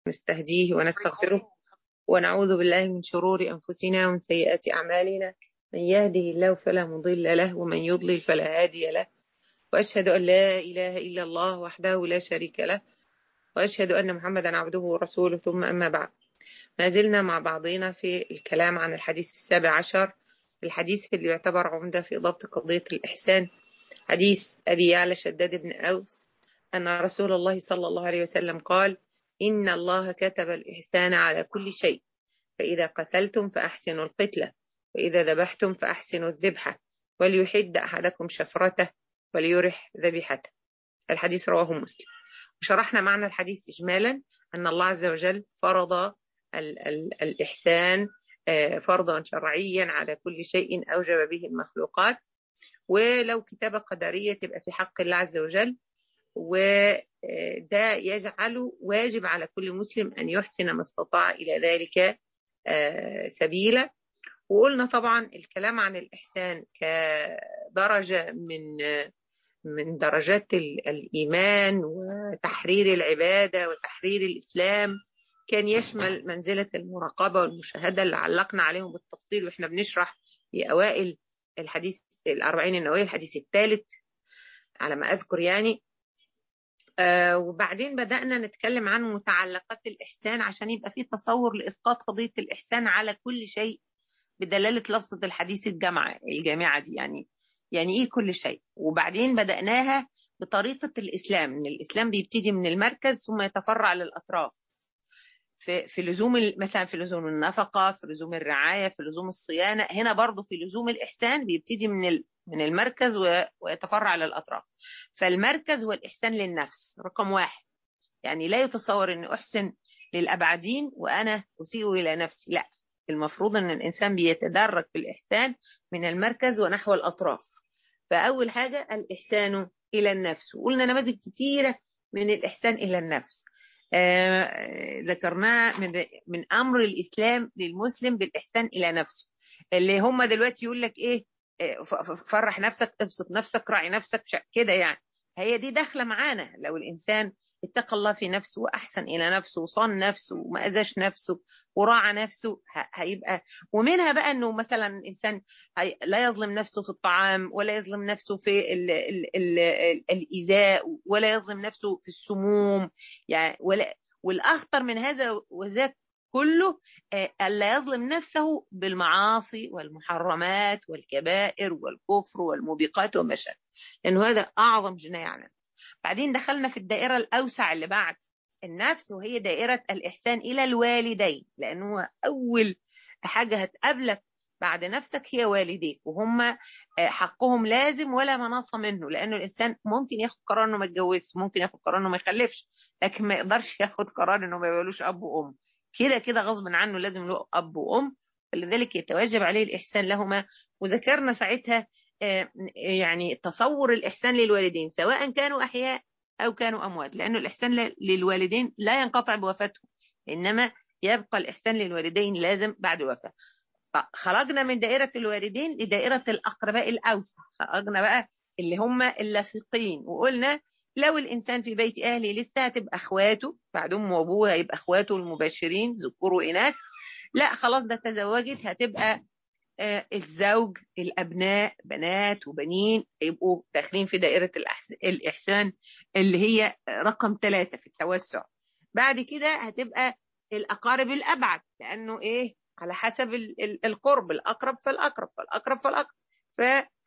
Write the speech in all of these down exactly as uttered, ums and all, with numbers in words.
نستهديه ونستغفره ونعوذ بالله من شرور أنفسنا ومن سيئات أعمالنا. من يهده الله فلا مضل له ومن يضلل فلا هادي له، وأشهد أن لا إله إلا الله وحده لا شريك له، وأشهد أن محمدا عبده ورسوله. ثم أما بعد، ما زلنا مع بعضنا في الكلام عن الحديث السابع عشر، الحديث اللي يعتبر عمدة في ضبط قضية الإحسان، حديث أبي يعلى شداد بن أوس أن رسول الله صلى الله عليه وسلم قال: إن الله كتب الإحسان على كل شيء، فإذا قتلتم فأحسنوا القتلة، وإذا ذبحتم فأحسنوا الذبحة، وليحد أحدكم شفرته وليرح ذبيحته. الحديث رواه مسلم. وشرحنا معنى الحديث إجمالا أن الله عز وجل فرض ال ال الإحسان فرضا شرعيا على كل شيء أوجب به المخلوقات، ولو كتابة قدرية تبقى في حق الله عز وجل، وده يجعله واجب على كل مسلم أن يحسن ما استطاع إلى ذلك سبيلا. وقلنا طبعا الكلام عن الإحسان كدرجة من من درجات الإيمان وتحرير العبادة وتحرير الإسلام كان يشمل منزلة المراقبة والمشاهدة اللي علقنا عليهم بالتفصيل وإحنا بنشرح في أوائل الحديث الأربعين النووية، الحديث الثالث على ما أذكر يعني. آه وبعدين بدأنا نتكلم عن متعلقات الإحسان عشان يبقى فيه تصور لإسقاط قضية الإحسان على كل شيء بدلالة لفظة الحديث الجامعة الجامعة دي، يعني يعني إيه كل شيء. وبعدين بدأناها بطريقة الإسلام، إن الإسلام بيبتدي من المركز ثم يتفرع للأطراف، في في لزوم مثلا في لزوم النفقة، في لزوم الرعاية، في لزوم الصيانة. هنا برضو في لزوم الإحسان بيبتدي من من المركز ويتفرع للأطراف. فالمركز والإحسان للنفس رقم واحد، يعني لا يتصور أن أحسن للأبعدين وأنا أسيء إلى نفسي، لا، المفروض أن الإنسان بيتدرج في الإحسان من المركز ونحو الأطراف. فأول حاجة الإحسان إلى النفس، وقلنا نماذج كتيرة من الإحسان إلى النفس آه ذكرناه من من أمر الإسلام للمسلم بالإحسان إلى نفسه، اللي هم دلوقتي يقول لك إيه، فرح نفسك، ابسط نفسك، راعي نفسك كده، يعني هي دي داخله معانا. لو الانسان اتقى الله في نفسه واحسن الى نفسه وصان نفسه وما اذاش نفسه وراعى نفسه هيبقى. ومنها بقى انه مثلا الانسان لا يظلم نفسه في الطعام، ولا يظلم نفسه في ال ال ال ال الايذاء، ولا يظلم نفسه في السموم، يعني ولا والاخطر من هذا وذاك كله ألا يظلم نفسه بالمعاصي والمحرمات والكبائر والكفر والموبقات وما شابه، لأنه هذا أعظم جناية على النفس. بعدين دخلنا في الدائرة الأوسع اللي بعد النفس، وهي دائرة الإحسان إلى الوالدين، لأنه أول حاجة هتقابلك بعد نفسك هي والديك، وهم حقهم لازم ولا مناص منه، لأنه الإنسان ممكن ياخد قرار إنه ما يتجوزش، ممكن ياخد قرار إنه ما يخلفش، لكن ما يقدرش ياخد قرار إنه ما يبقالوش أب وأم، كده كده غصب عنه لازم له أب وأم، فلذلك يتوجب عليه الإحسان لهما. وذكرنا ساعتها يعني تصور الإحسان للوالدين سواء كانوا أحياء أو كانوا أموات، لأنه الإحسان للوالدين لا ينقطع بوفاتهم، إنما يبقى الإحسان للوالدين لازم بعد وفاة. خرجنا من دائرة الوالدين لدائرة الأقرباء الأوسع، خرجنا بقى اللي هم اللاصقين، وقلنا لو الإنسان في بيت أهله لسه هتبقى أخواته بعد أمه وأبوه، هيبقى أخواته المباشرين ذكور وإناث. لا خلاص ده تزوجت، هتبقى آه الزوج، الأبناء، بنات وبنين، يبقوا داخلين في دائرة الإحسان اللي هي رقم ثلاثة في التوسع. بعد كده هتبقى الأقارب الأبعد، لأنه إيه على حسب القرب، الأقرب فالأقرب فالأقرب فالأقرب. ف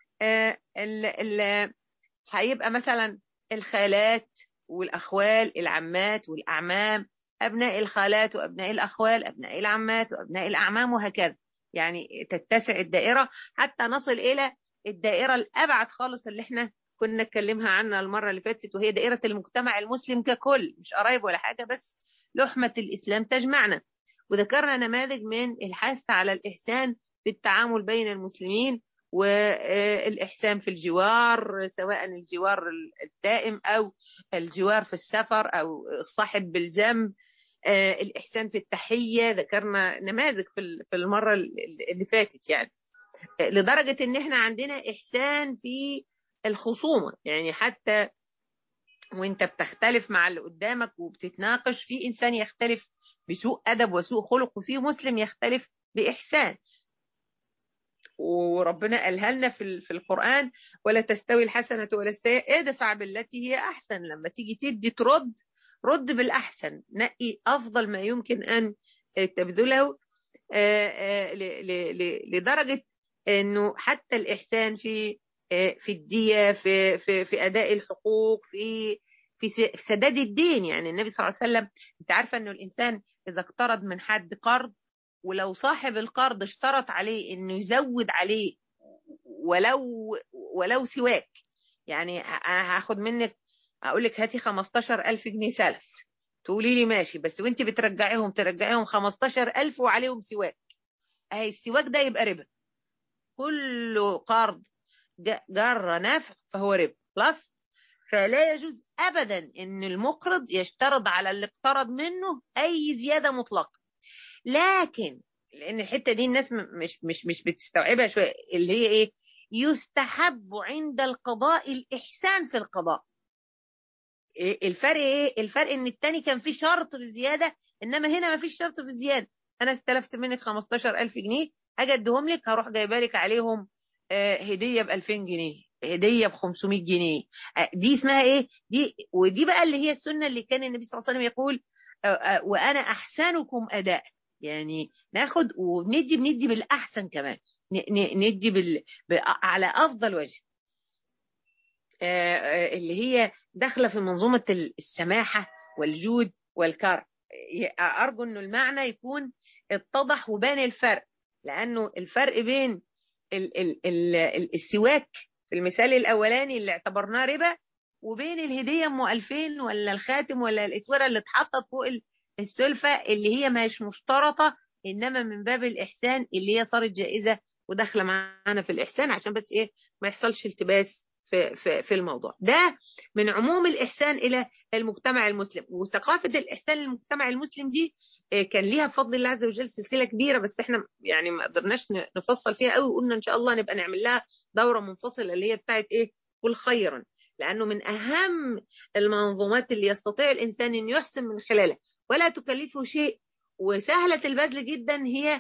هيبقى مثلا الخالات والأخوال، العمات والأعمام، أبناء الخالات وأبناء الأخوال، أبناء العمات وأبناء الأعمام، وهكذا. يعني تتسع الدائرة حتى نصل إلى الدائرة الأبعد خالص اللي احنا كنا نتكلمها عنها المرة اللي فاتت، وهي دائرة المجتمع المسلم ككل، مش قرايب ولا حاجة، بس لحمة الإسلام تجمعنا. وذكرنا نماذج من الحث على الإحسان في التعامل بين المسلمين، والإحسان في الجوار، سواء الجوار الدائم أو الجوار في السفر أو الصاحب بالجنب، الإحسان في التحية. ذكرنا نماذج في المرة اللي فاتت، يعني لدرجة إن إحنا عندنا إحسان في الخصومة، يعني حتى وانت بتختلف مع اللي قدامك وبتتناقش، في انسان يختلف بسوء ادب وسوء خلق، وفي مسلم يختلف باحسان. وربنا قالها لنا في في القرآن: ولا تستوي الحسنة ولا السيئة ادفع بالتي هي أحسن. لما تيجي تدي ترد، رد بالأحسن، نقي أفضل ما يمكن أن تبذله، لدرجة أنه حتى الإحسان في في الدية، في في في أداء الحقوق، في في سداد الدين. يعني النبي صلى الله عليه وسلم، أنت عارفة أنه الإنسان إذا اقترض من حد قرض، ولو صاحب القرض اشترط عليه انه يزود عليه ولو ولو سواك، يعني انا هاخد منك، اقول لك هاتي خمستاشر ألف جنيه سلف، تقولي لي ماشي، بس وانت بترجعيهم ترجعيهم خمستاشر ألف وعليهم سواك، اهي السواك ده يبقى ربا. كل قرض جر نفع فهو ربا خلاص. فلا يجوز ابدا ان المقرض يشترط على اللي اقترض منه اي زياده مطلقه. لكن لان الحته دي الناس مش مش مش بتستوعبها شويه، اللي هي ايه؟ يستحب عند القضاء الاحسان في القضاء. الفرق ايه؟ الفرق ان التاني كان فيه شرط بالزياده، انما هنا ما فيش شرط بالزياده. انا استلفت منك خمستاشر ألف جنيه، اجي اديهم لك، هروح جايبه لك عليهم هديه ب ألفين جنيه، هديه ب خمسمية جنيه. دي اسمها ايه؟ دي ودي بقى اللي هي السنه اللي كان النبي صلى الله عليه وسلم يقول: وانا احسنكم اداء. يعني ناخد وندي، بندي بالاحسن كمان، ندي بال... على افضل وجه، اللي هي داخله في منظومه السماحه والجود والكرم. ارجو انه المعنى يكون اتضح وبان الفرق، لانه الفرق بين ال... ال... ال... السواك في المثال الاولاني اللي اعتبرناه ربا، وبين الهديه ام ألفين ولا الخاتم ولا الاسوره اللي اتحطت فوق السلفة، اللي هي مش مشترطة، إنما من باب الإحسان اللي هي صارت جائزة وداخلة معانا في الإحسان، عشان بس إيه ما يحصلش التباس في, في, في الموضوع ده. من عموم الإحسان إلى المجتمع المسلم، وثقافة الإحسان للمجتمع المسلم دي كان ليها بفضل الله عز وجل سلسلة كبيرة، بس إحنا يعني ما قدرناش نفصل فيها قوي، وقلنا إن شاء الله نبقى نعمل لها دورة منفصلة اللي هي بتاعت إيه؟ قل خيرا. لأنه من أهم المنظومات اللي يستطيع الإنسان أن يحسن من خلالها ولا تكلفه شيء، وسهلة البذل جدا، هي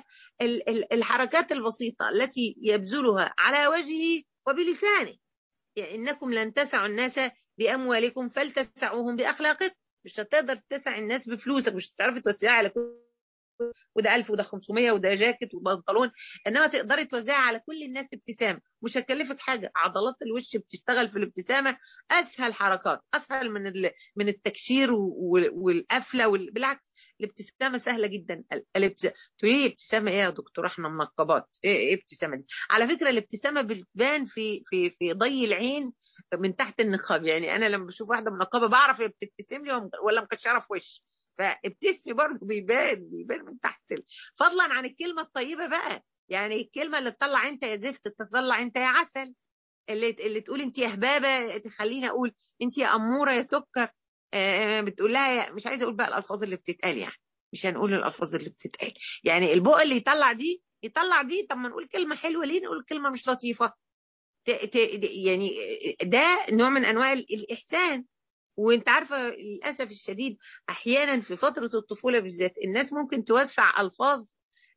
الحركات البسيطة التي يبذلها على وجهه وبلسانه. يعني إنكم لن تسعوا الناس بأموالكم فلتسعوهم بأخلاقكم. مش هتقدر تسع الناس بفلوسك، مش هتعرفي توسعها على كل، وده ألف وده خمسمية وده جاكيت وبنطلون، انما تقدري توزعها على كل الناس ابتسامه، مش هتكلفك حاجه. عضلات الوش بتشتغل في الابتسامه، اسهل حركات، اسهل من من التكشير والقفله، بالعكس الابتسامه سهله جدا. الابتسامه تقولي ابتسامه ايه يا دكتور؟ احنا منقبات، ايه ايه ابتسامه دي؟ على فكره الابتسامه بتبان في في في ضي العين من تحت النقاب. يعني انا لما بشوف واحده منقبه بعرف هي بتبتسم لي ولا مكشره في وشي، فابتسمي برضه بيبان بيبان من تحت. فضلا عن الكلمه الطيبه بقى، يعني الكلمه اللي تطلع انت يا زفت تطلع انت يا عسل، اللي اللي تقول انت يا هبابه تخليني اقول انت يا اموره يا سكر. آه بتقول لها، مش عايزه اقول بقى الالفاظ اللي بتتقال، يعني مش هنقول الالفاظ اللي بتتقال، يعني البق اللي يطلع دي يطلع دي. طب ما نقول كلمه حلوه، ليه نقول كلمه مش لطيفه؟ ت ت يعني ده نوع من انواع الاحسان. وانت عارفه للاسف الشديد احيانا في فتره الطفوله بالذات الناس ممكن توسع الفاظ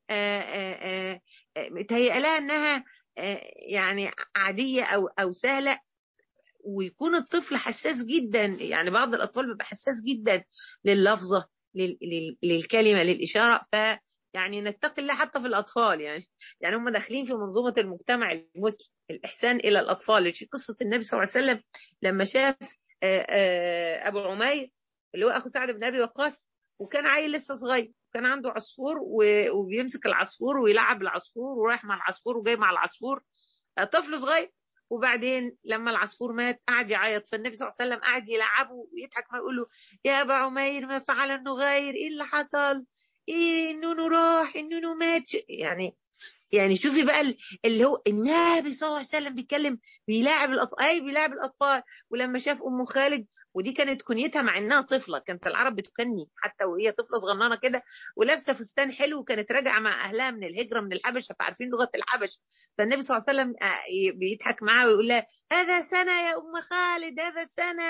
متهيأ لها انها يعني عاديه او او سهله، ويكون الطفل حساس جدا. يعني بعض الاطفال بيبقى حساس جدا لللفظه، للكلمه، للاشاره. ف يعني نتقي الله حتى في الاطفال، يعني يعني هم داخلين في منظومه المجتمع المسلم، الاحسان الى الاطفال. في قصه النبي صلى الله عليه وسلم لما شاف ابو عمير اللي هو اخو سعد بن ابي وقاص، وكان عيل لسه صغير، كان عنده عصفور وبيمسك العصفور ويلعب العصفور ورايح مع العصفور وجاي مع العصفور، طفل صغير. وبعدين لما العصفور مات قعد يعيط، فالنبي صلى الله عليه وسلم قعد يلعبه ويضحك معه يقول له: يا ابا عمير ما فعل النغير؟ ايه اللي حصل؟ ايه النونو راح، النونو مات. يعني يعني شوفي بقى اللي هو النبي صلى الله عليه وسلم بيتكلم، بيلاعب الاطفال، اي بيلاعب الاطفال. ولما شاف ام خالد، ودي كانت كنيتها مع انها طفله، كانت العرب بتكني حتى وهي طفله صغننه كده، ولابسه فستان حلو، وكانت راجعه مع اهلها من الهجره من الحبشه، فعارفين لغه الحبشه. فالنبي صلى الله عليه وسلم بيضحك معاها ويقول لها: هذا سنه يا ام خالد، هذا سنه.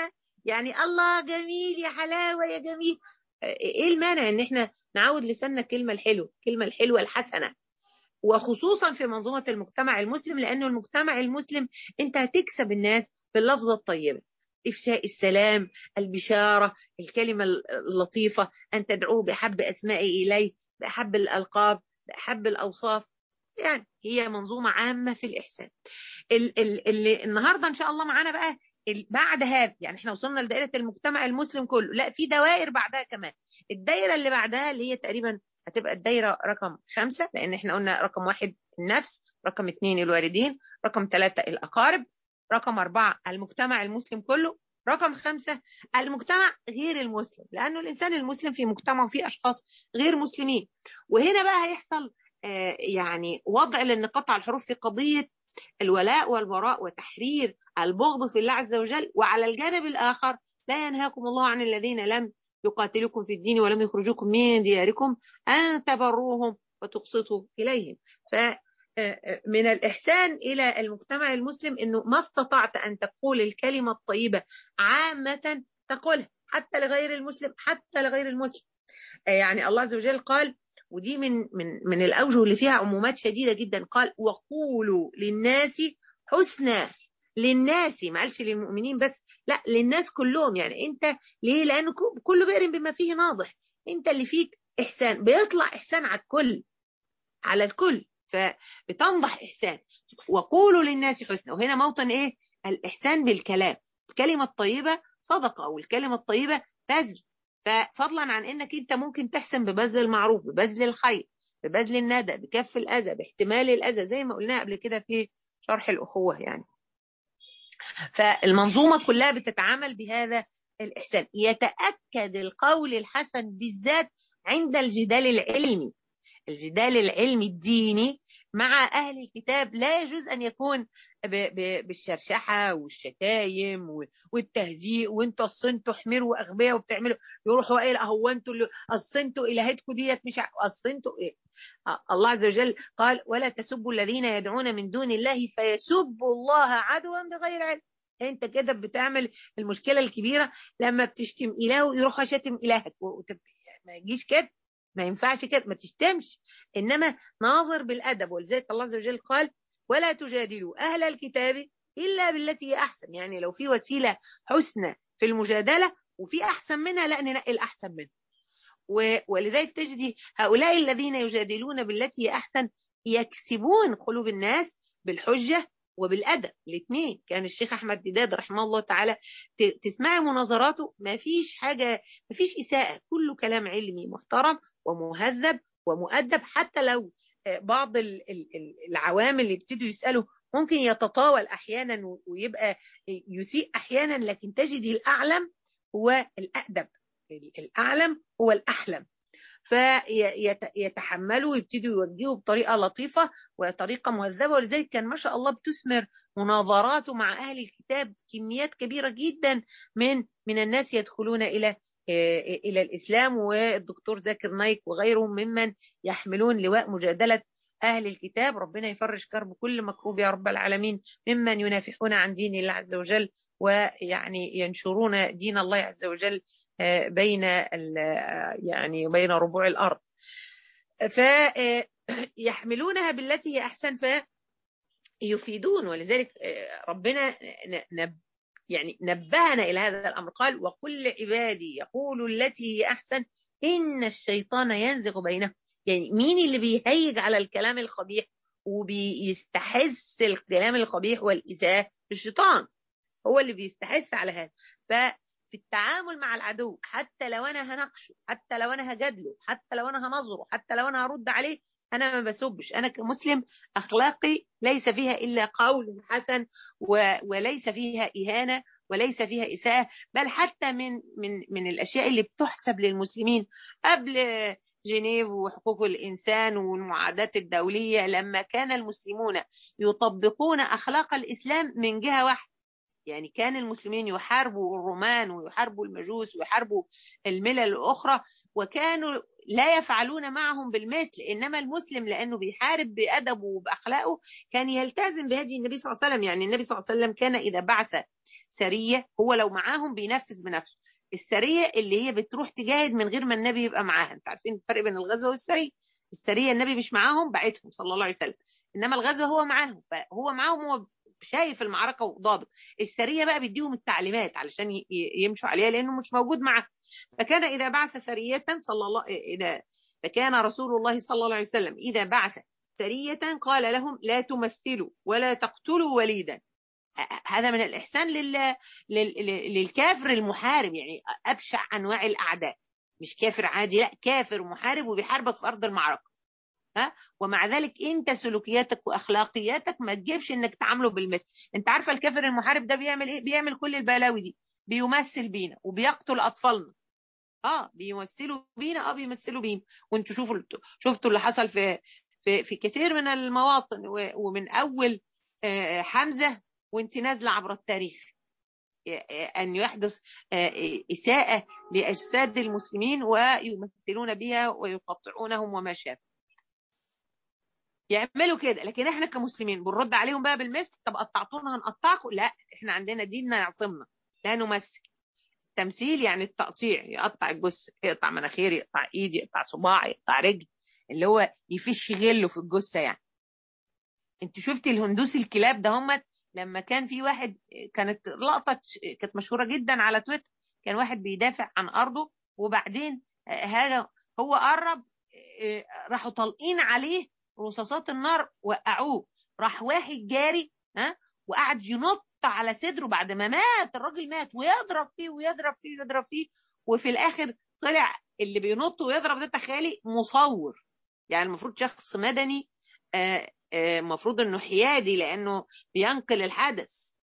يعني الله جميل يا حلاوة يا جميل. ايه المانع ان احنا نعود لساننا الكلمة الحلوة، الكلمة الحلوة الحسنة، وخصوصا في منظومة المجتمع المسلم، لأنه المجتمع المسلم أنت هتكسب الناس باللفظة الطيبة، إفشاء السلام، البشارة، الكلمة اللطيفة، أن تدعوه بأحب أسمائي إليه، بأحب الألقاب، بأحب الأوصاف. يعني هي منظومة عامة في الإحسان. ال ال ال النهاردة إن شاء الله معانا بقى بعد هذا، يعني احنا وصلنا لدائرة المجتمع المسلم كله، لا في دوائر بعدها كمان. الدائرة اللي بعدها اللي هي تقريبا هتبقى الدايرة رقم خمسة، لأن احنا قلنا رقم واحد النفس، رقم اثنين الوالدين، رقم ثلاثة الأقارب، رقم أربعة المجتمع المسلم كله، رقم خمسة المجتمع غير المسلم، لأنه الإنسان المسلم في مجتمع وفيه أشخاص غير مسلمين. وهنا بقى هيحصل آه يعني وضع للنقاط على الحروف في قضية الولاء والبراء وتحرير البغض في الله عز وجل. وعلى الجانب الآخر لا ينهاكم الله عن الذين لم يقاتلوكم في الدين ولم يخرجوكم من دياركم أن تبروهم وتقسطوا إليهم. فمن الإحسان إلى المجتمع المسلم أنه ما استطعت أن تقول الكلمة الطيبة عامة تقولها حتى لغير المسلم، حتى لغير المسلم. يعني الله عز وجل قال، ودي من من من الأوجه اللي فيها عمومات شديدة جدا، قال وقولوا للناس حسنا. للناس، ما قالش للمؤمنين بس، لا للناس كلهم. يعني انت ليه؟ لأنه كل بئر بما فيه ناضح، انت اللي فيك إحسان بيطلع إحسان على الكل، على الكل، فبتنضح إحسان. وقولوا للناس حسنا، وهنا موطن ايه؟ الإحسان بالكلام. الكلمة الطيبة صدقة، أو الكلمة الطيبة بذل. ففضلا عن انك انت ممكن تحسن ببذل المعروف، ببذل الخير، ببذل الندى، بكف الأذى، باحتمال الأذى، زي ما قلنا قبل كده في شرح الأخوة. يعني فالمنظومة كلها بتتعامل بهذا الإحسان. يتأكد القول الحسن بالذات عند الجدال العلمي. الجدال العلمي الديني مع أهل الكتاب لا يجوز أن يكون بالشرشحة والشتايم والتهزيء، وانتوا الصنتوا حمير وأغبياء وبتعملوا، يروحوا قايل اهو انتوا اللي الصنتوا إلهتكم ديت مش الصنتوا إيه. الله عز وجل قال ولا تسبوا الذين يدعون من دون الله فيسبوا الله عدوا بغير علم. انت كده بتعمل المشكلة الكبيرة لما بتشتم إله يروح شتم إلهك، ما يجيش كده، ما ينفعش كده، ما تشتمش، إنما ناظر بالأدب. ولذلك الله عز وجل قال ولا تجادلوا أهل الكتاب إلا بالتي هي أحسن. يعني لو في وسيلة حسنى في المجادلة وفي أحسن منها، لا ننقي الأحسن منها. ولذلك تجدي هؤلاء الذين يجادلون بالتي هي أحسن يكسبون قلوب الناس بالحجة وبالأدب الاثنين. كان الشيخ أحمد ديداد رحمه الله تعالى تسمعي مناظراته ما فيش حاجة، ما فيش إساءة، كله كلام علمي محترم ومهذب ومؤدب. حتى لو بعض العوام اللي ابتدوا يسألوا ممكن يتطاول أحيانا ويبقى يسيء أحيانا، لكن تجدي الأعلم هو الأدب، الأعلم هو الأحلم. فيتحملوا ويبتدوا يوجهوا بطريقة لطيفة وطريقة مهذبة. ولذلك كان ما شاء الله بتثمر مناظراته مع أهل الكتاب كميات كبيرة جدا من من الناس يدخلون إلى إلى الإسلام. والدكتور ذاكر نايك وغيرهم ممن يحملون لواء مجادلة أهل الكتاب. ربنا يفرج كرب كل مكروب يا رب العالمين ممن ينافحون عن دين الله عز وجل ويعني ينشرون دين الله عز وجل بين يعني بين ربوع الأرض. فيحملونها بالتي هي أحسن فيفيدون. ولذلك ربنا يعني نبهنا إلى هذا الأمر، قال وقل لعبادي يقولوا التي هي أحسن إن الشيطان ينزغ بينهم. يعني مين اللي بيهيج على الكلام القبيح وبيستحث الكلام القبيح والإساءة؟ الشيطان هو اللي بيستحث على هذا. ففي التعامل مع العدو حتى لو أنا هنقشه، حتى لو أنا هجادله، حتى لو أنا هنظره، حتى لو أنا هرد عليه، أنا ما بسبش. أنا كمسلم أخلاقي ليس فيها إلا قول حسن وليس فيها إهانة وليس فيها إساءة. بل حتى من من من الأشياء اللي بتحسب للمسلمين قبل جنيف وحقوق الإنسان والمعاهدات الدولية، لما كان المسلمون يطبقون أخلاق الإسلام من جهة واحدة. يعني كان المسلمين يحاربوا الرومان ويحاربوا المجوس ويحاربوا الملل الأخرى، وكانوا لا يفعلون معهم بالمثل. إنما المسلم لأنه بيحارب بأدبه وبأخلاقه كان يلتزم بهدي النبي صلى الله عليه وسلم. يعني النبي صلى الله عليه وسلم كان إذا بعث سرية هو لو معاهم بينفذ بنفسه. السرية اللي هي بتروح تجاهد من غير ما النبي يبقى معاها. انت عارفين الفرق بين الغزوة والسرية. السرية النبي مش معاهم بعتهم صلى الله عليه وسلم، انما الغزوة هو معاهم، فهو معاهم، هو شايف المعركة وضابط. السرية بقى بيديهم التعليمات علشان يمشوا عليها لانه مش موجود معاهم. فكان اذا بعث سرية صلى الله اذا فكان رسول الله صلى الله عليه وسلم اذا بعث سرية قال لهم لا تمثلوا ولا تقتلوا وليدا. هذا من الإحسان لل... لل... للكافر المحارب، يعني أبشع أنواع الأعداء، مش كافر عادي، لا كافر محارب وبيحاربك في أرض المعركة. ها؟ ومع ذلك أنت سلوكياتك وأخلاقياتك ما تجيبش إنك تعامله بالمثل. أنت عارفة الكافر المحارب ده بيعمل إيه؟ بيعمل كل البلاوي دي، بيمثل بينا وبيقتل أطفالنا. اه بيمثلوا بينا، اه بيمثلوا بينا. وانتوا شوفوا شفتوا اللي حصل في في في كثير من المواطن، ومن اول حمزة وانت نازله عبر التاريخ ان يحدث اساءة لاجساد المسلمين ويمثلون بها ويقطعونهم وما شابه. يعملوا كده، لكن احنا كمسلمين بنرد عليهم بقى بالمثل. طب قطعتونا هنقطعكم؟ لا، احنا عندنا ديننا يعصمنا، لا نمثل. تمثيل يعني التقطيع، يقطع الجثه، يقطع مناخير، يقطع ايد، يقطع صباع، يقطع رجل، اللي هو يفش غله في الجثه يعني. انت شفتي الهندوس الكلاب ده؟ هم لما كان في واحد، كانت لقطه كانت مشهوره جدا على تويتر، كان واحد بيدافع عن ارضه وبعدين هذا هو قرب، راحوا طالقين عليه رصاصات النار وقعوه، راح واحد جاري ها وقعد ينط على صدره بعد ما مات الراجل، مات، ويضرب فيه ويضرب فيه ويضرب فيه، وفي الاخر طلع اللي بينط ويضرب ده تخيلي مصور. يعني المفروض شخص مدني، المفروض انه حيادي لانه بينقل الحدث،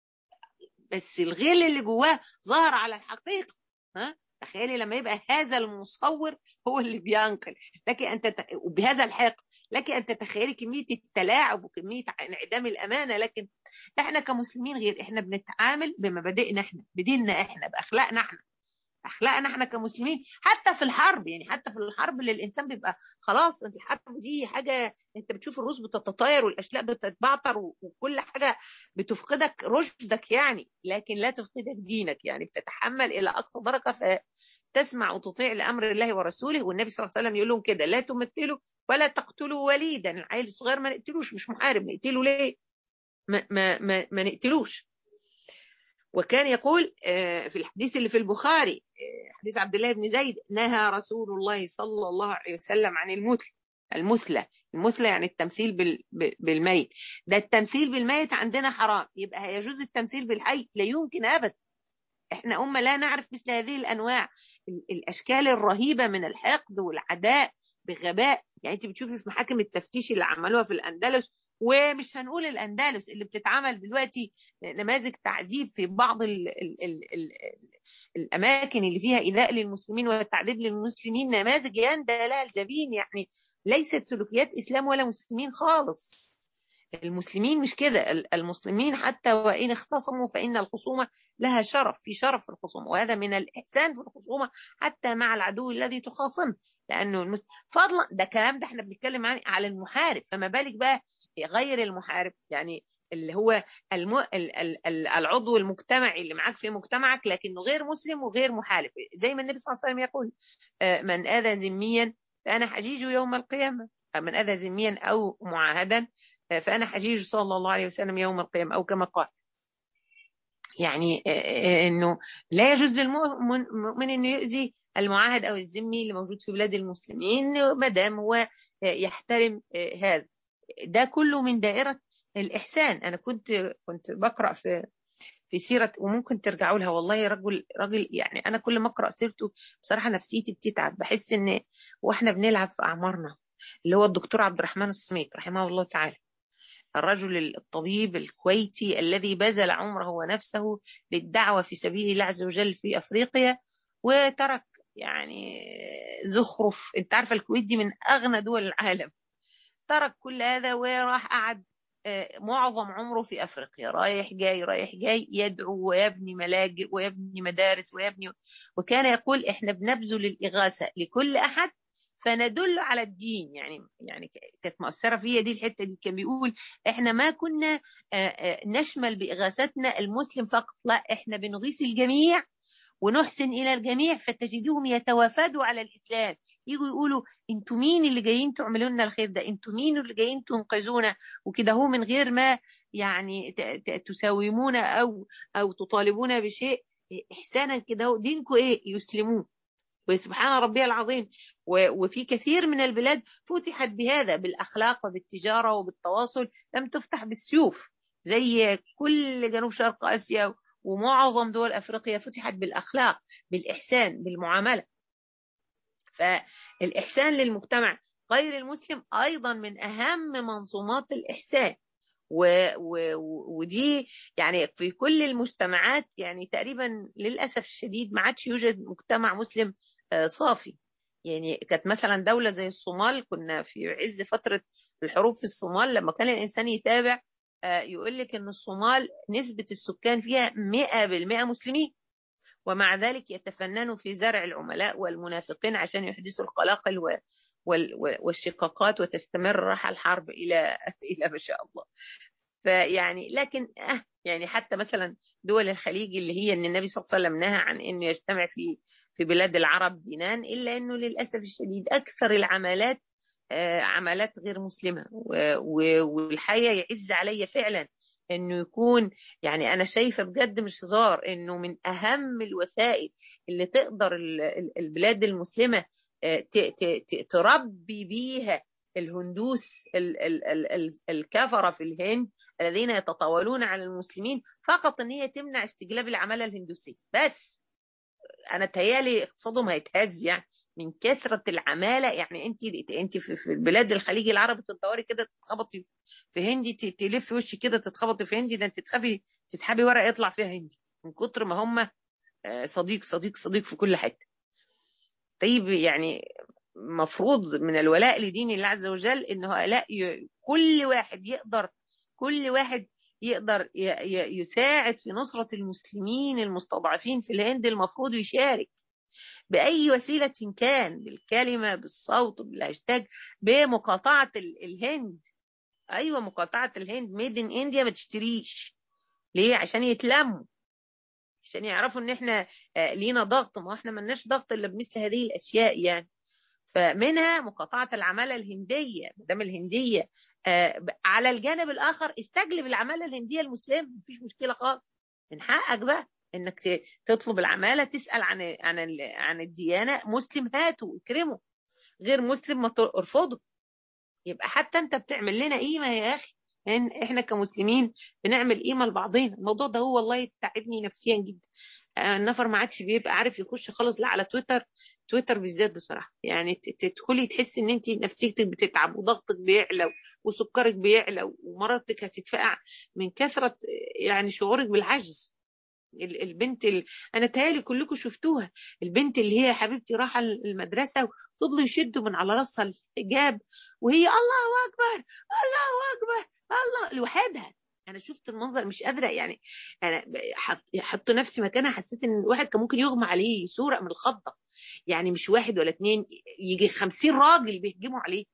بس الغل اللي جواه ظهر على الحقيقة. ها تخيلي لما يبقى هذا المصور هو اللي بينقل لكن انت وبهذا الحق لك ان تتخيلي كمية التلاعب وكمية انعدام الامانة. لكن احنا كمسلمين غير، احنا بنتعامل بمبادئنا احنا، بديننا احنا، باخلاقنا احنا، اخلاقنا احنا كمسلمين. حتى في الحرب، يعني حتى في الحرب اللي الانسان بيبقى خلاص، انت الحرب دي حاجه، انت بتشوف الروس بتتطاير والاشلاء بتتبعتر وكل حاجه بتفقدك رشدك يعني، لكن لا تفقدك دينك، يعني بتتحمل الى اقصى درجه فتسمع وتطيع لامر الله ورسوله. والنبي صلى الله عليه وسلم يقول لهم كده: لا تمثلوا ولا تقتلوا وليدا. العيل الصغير ما نقتلوش، مش محارب نقتله ليه؟ ما ما ما, ما نقتلوش. وكان يقول في الحديث اللي في البخاري، حديث عبد الله بن زيد: نهى رسول الله صلى الله عليه وسلم عن المثل. المثلى المثلى يعني التمثيل بالميت. ده التمثيل بالميت عندنا حرام، يبقى هيجوز التمثيل بالحي؟ لا يمكن ابدا. احنا امه لا نعرف مثل هذه الانواع، الاشكال الرهيبه من الحقد والعداء بغباء. يعني انت بتشوفي في محاكم التفتيش اللي عملوها في الاندلس، ومش هنقول الأندلس، اللي بتتعمل دلوقتي نماذج تعذيب في بعض ال ال ال ال الأماكن اللي فيها إيذاء للمسلمين والتعذيب للمسلمين، نماذج يندى لها الجبين، يعني ليست سلوكيات إسلام ولا مسلمين خالص. المسلمين مش كده. المسلمين حتى وإن اختصموا فإن الخصومة لها شرف، في شرف في الخصومة، وهذا من الإحسان في الخصومة حتى مع العدو الذي تخاصمه. لأنه المس... فضلا ده كلام ده احنا بنتكلم عن على المحارب، فما بالك بقى غير المحارب، يعني اللي هو الم... ال... ال... ال... العضو المجتمعي اللي معاك في مجتمعك لكنه غير مسلم وغير محارب. زي ما النبي صلى الله عليه وسلم يقول: من آذى ذميا فأنا حجيج يوم القيامة، من آذى ذميا أو معاهدا فأنا حجيج صلى الله عليه وسلم يوم القيامة، أو كما قال. يعني أنه لا يجوز للمؤمن أنه يؤذي المعاهد أو الذمي اللي موجود في بلاد المسلمين ما دام هو يحترم هذا. ده كله من دائرة الإحسان. أنا كنت كنت بقرأ في في سيرة، وممكن ترجعوا لها، والله رجل رجل يعني أنا كل ما أقرأ سيرته بصراحة نفسيتي بتتعب، بحس إن وإحنا بنلعب في أعمارنا، اللي هو الدكتور عبد الرحمن السميط رحمه الله تعالى، الرجل الطبيب الكويتي الذي بذل عمره ونفسه للدعوة في سبيل الله عز وجل في أفريقيا، وترك يعني زخرف. انت عارفة الكويت دي من أغنى دول العالم، ترك كل هذا وراح قعد معظم عمره في أفريقيا، رايح جاي رايح جاي يدعو ويبني ملاجئ ويبني مدارس ويبني، وكان يقول: احنا بنبذل الإغاثة لكل أحد فندل على الدين. يعني يعني كانت مؤثرة فيا دي الحتة دي. كان بيقول احنا ما كنا نشمل بإغاثتنا المسلم فقط، لا احنا بنغيث الجميع ونحسن إلى الجميع، فتجدوهم يتوافدوا على الإسلام، يجوا يقولوا انتوا مين اللي جايين تعملوا لنا الخير ده، انتوا مين اللي جايين تنقذونا، وكده هو من غير ما يعني تساومونا او او تطالبونا بشيء احسانا كده، هو دينكم ايه، يسلمون. وسبحان ربي العظيم، وفي كثير من البلاد فتحت بهذا، بالأخلاق وبالتجارة وبالتواصل، لم تفتح بالسيوف زي كل جنوب شرق آسيا ومعظم دول أفريقيا، فتحت بالأخلاق، بالإحسان، بالمعاملة. فالإحسان للمجتمع غير المسلم أيضا من أهم منظومات الإحسان، و و ودي يعني في كل المجتمعات. يعني تقريبا للأسف الشديد ما عادش يوجد مجتمع مسلم صافي. يعني كانت مثلا دولة زي الصومال، كنا في عز فترة الحروب في الصومال، لما كان الإنسان يتابع يقول لك إن الصومال نسبة السكان فيها مئة بالمئة مسلمين، ومع ذلك يتفننوا في زرع العملاء والمنافقين عشان يحدثوا القلاقل والشقاقات، وتستمر راح الحرب إلى إلى ما شاء الله. فيعني لكن أه يعني حتى مثلا دول الخليج اللي هي ان النبي صلى الله عليه وسلم نهى عن انه يجتمع في في بلاد العرب دينان، الا انه للاسف الشديد اكثر العملات آه عملات غير مسلمه. والحقيقه يعز علي فعلا انه يكون، يعني انا شايفه بجد مش هزار، انه من اهم الوسائل اللي تقدر البلاد المسلمه آه تربي بيها الهندوس ال ال ال ال الكفره في الهند الذين يتطاولون على المسلمين، فقط ان هي تمنع استجلاب العماله الهندوسيه بس. انا تهيالي اقتصادهم هيتهز يعني من كثره العماله. يعني انت انت في البلاد الخليج العربي تدوري كده تتخبطي في هندي، تلفي وشي كده تتخبطي في هندي، ده انت تخافي تسحبي ورقه يطلع فيها هندي من كتر ما هم صديق صديق صديق في كل حته. طيب يعني مفروض من الولاء لدين الله عز وجل انه لا كل واحد يقدر كل واحد يقدر يساعد في نصرة المسلمين المستضعفين في الهند، المفروض يشارك بأي وسيلة كان، بالكلمة، بالصوت، بالهاشتاج، بمقاطعة الهند. أيوة مقاطعة الهند، ميد ان انديا، ما تشتريش ليه؟ عشان يتلموا، عشان يعرفوا ان احنا لينا ضغط. ما احنا ملناش ضغط الا بمثل هذه الاشياء يعني. فمنها مقاطعة العمالة الهندية، مدام الهندية آه على الجانب الآخر استجلب العمالة الهندية المسلمة، مفيش مشكلة خالص، من حقك بقى انك تطلب العمالة، تسأل عن عن عن الديانة، مسلم هاته اكرمه، غير مسلم ما ترفضه. يبقى حتى انت بتعمل لنا قيمة يا اخي، إن احنا كمسلمين بنعمل قيمة لبعضينا. الموضوع ده هو والله تعبني نفسيا جدا. النفر ما عادش بيبقى عارف يخش خالص لا على تويتر، تويتر بالذات بصراحه. يعني تدخلي تحسي ان انت نفسيتك بتتعب وضغطك بيعلى وسكرك بيعلى ومرضك هتدفع من كثره يعني شعورك بالعجز. البنت ال... انا تهيالي كلكم شفتوها، البنت اللي هي حبيبتي راحه المدرسه وفضلوا يشدوا من على راسها الحجاب وهي الله اكبر الله اكبر الله لوحدها. انا شفت المنظر مش قادره يعني. انا حط نفسي مكانها، حسيت ان الواحد كان ممكن يغمى عليه سورة من الخضه. يعني مش واحد ولا اتنين، يجي خمسين راجل بيهجموا عليه،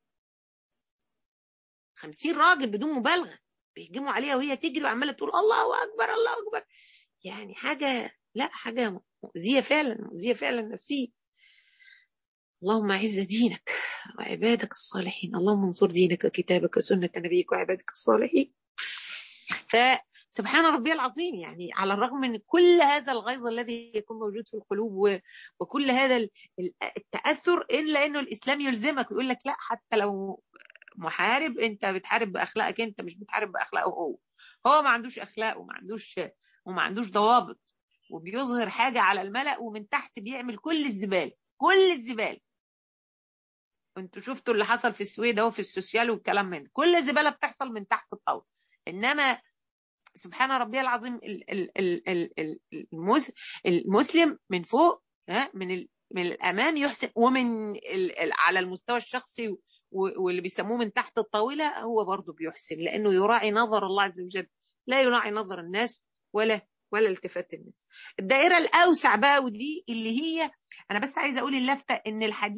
خمسين راجل بدون مبالغه بيهجموا عليها وهي تجري وعماله تقول الله اكبر الله اكبر. يعني حاجه، لا حاجه مؤذيه فعلا، مؤذيه فعلا نفسيا. اللهم اعز دينك وعبادك الصالحين، اللهم انصر دينك وكتابك وسنه نبيك وعبادك الصالحين. فسبحان ربي العظيم، يعني على الرغم من كل هذا الغيظ الذي يكون موجود في القلوب وكل هذا التأثر، إلا أنه الإسلام يلزمك ويقول لك لا، حتى لو محارب أنت بتحارب بأخلاقك، أنت مش بتحارب بأخلاقه هو. هو ما عندوش أخلاق وما عندوش وما عندوش ضوابط، وبيظهر حاجة على الملأ ومن تحت بيعمل كل الزبالة، كل الزبالة. انتوا شفتوا اللي حصل في السويد اهو في السوشيال والكلام من كل الزبالة بتحصل من تحت الطاولة. إنما سبحان ربي العظيم ال ال ال ال المسلم من فوق، ها، من من الأمام يحسن، ومن ال ال على المستوى الشخصي واللي بيسموه من تحت الطاولة هو برضه بيحسن، لأنه يراعي نظر الله عز وجل، لا يراعي نظر الناس ولا ولا التفات الناس. الدائرة الأوسع بقى، ودي اللي هي أنا بس عايزة أقول اللفتة، إن الحديث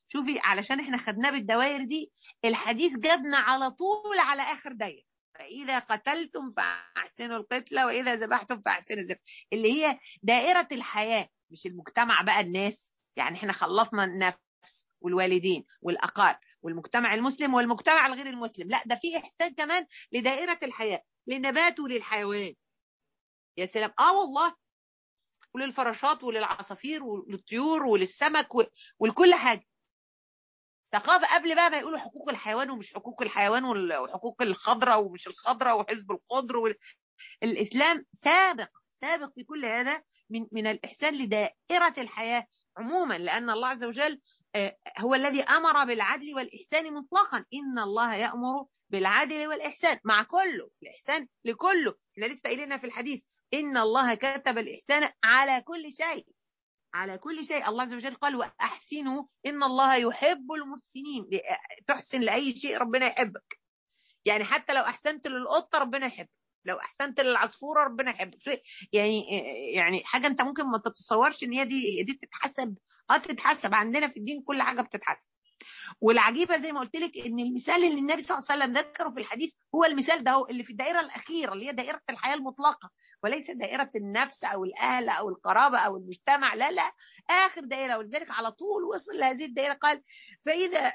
شوفي علشان احنا خدناه بالدوائر دي، الحديث جابنا على طول على اخر دايره، فاذا قتلتم فاحسنوا القتله واذا ذبحتم فاحسنوا الذبح، اللي هي دائره الحياه، مش المجتمع بقى الناس. يعني احنا خلصنا النفس والوالدين والاقارب والمجتمع المسلم والمجتمع الغير المسلم، لا ده في احسان كمان لدائره الحياه، للنبات وللحيوان. يا سلام، اه والله، وللفراشات وللعصافير وللطيور وللسمك و... ولكل حاجه. ثقافه قبل بقى ما يقولوا حقوق الحيوان ومش حقوق الحيوان وحقوق الخضراء ومش الخضراء وحزب الخضر وال... الاسلام سابق سابق في كل هذا من من الاحسان لدائره الحياه عموما، لان الله عز وجل هو الذي امر بالعدل والاحسان مطلقا. ان الله يامر بالعدل والاحسان مع كله، الاحسان لكله. احنا لسه قايلينها في الحديث ان الله كتب الاحسان على كل شيء، على كل شيء. الله عز وجل قال واحسنوا ان الله يحب المحسنين. تحسن لاي شيء ربنا يحبك، يعني حتى لو احسنت للقطه ربنا يحبك، لو احسنت للعصفوره ربنا يحبك. يعني يعني حاجه انت ممكن ما تتصورش ان هي دي دي تتحسب. اه تتحسب، عندنا في الدين كل حاجه بتتحسب. والعجيبه زي ما قلت لك ان المثال اللي النبي صلى الله عليه وسلم ذكره في الحديث هو المثال ده، هو اللي في الدائره الاخيره اللي هي دائره الحياه المطلقه، وليس دائره النفس او الاهل او القرابه او المجتمع، لا لا، اخر دائره. ولذلك على طول وصل لهذه الدائره قال فاذا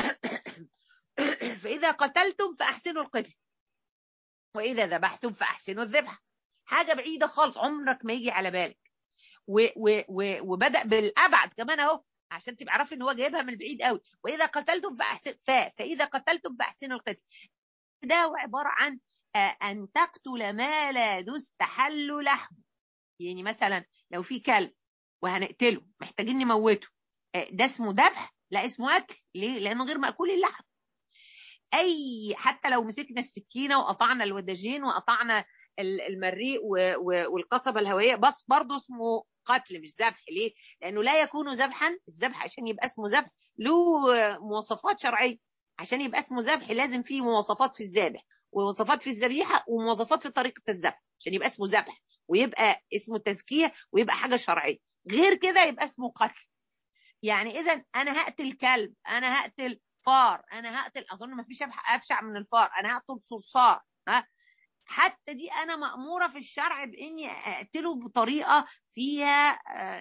فاذا قتلتم فاحسنوا القتل واذا ذبحتم فاحسنوا الذبح. حاجه بعيده خالص عمرك ما يجي على بالك، و و و وبدا بالابعد كمان اهو عشان تبقى عارف ان هو جايبها من بعيد قوي. واذا قتلتم فاحسن فا فاذا قتلتم فاحسنوا القتل. ده هو عباره عن ان تقتل ما لا يستحل لحمه. يعني مثلا لو في كلب وهنقتله محتاجين نموته، ده اسمه ذبح؟ لا اسمه اكل. ليه؟ لانه غير ماكول اللحم. اي حتى لو مسكنا السكينه وقطعنا الوداجين وقطعنا المريء والقصبه الهوائيه، بس برضه اسمه قتل مش ذبح. ليه؟ لانه لا يكون ذبحا. الذبح عشان يبقى اسمه ذبح له مواصفات شرعيه، عشان يبقى اسمه ذبح لازم فيه مواصفات في الذابح ومواصفات في الذبيحه ومواصفات في طريقه الذبح عشان يبقى اسمه ذبح ويبقى اسمه تزكيه ويبقى حاجه شرعيه. غير كده يبقى اسمه قتل. يعني اذا انا هقتل كلب، انا هقتل فار، انا هقتل، اظن ما فيش ابشع من الفار، انا هقتل صرصار، ها، حتى دي انا مأمورة في الشرع باني اقتله بطريقة فيها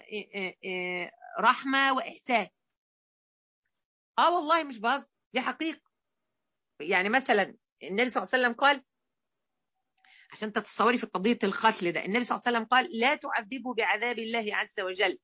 رحمة واحسان. اه والله مش بهزر، دي حقيقة. يعني مثلا النبي صلى الله عليه وسلم قال، عشان تتصوري في قضية القتل ده، النبي صلى الله عليه وسلم قال لا تعذبوا بعذاب الله عز وجل.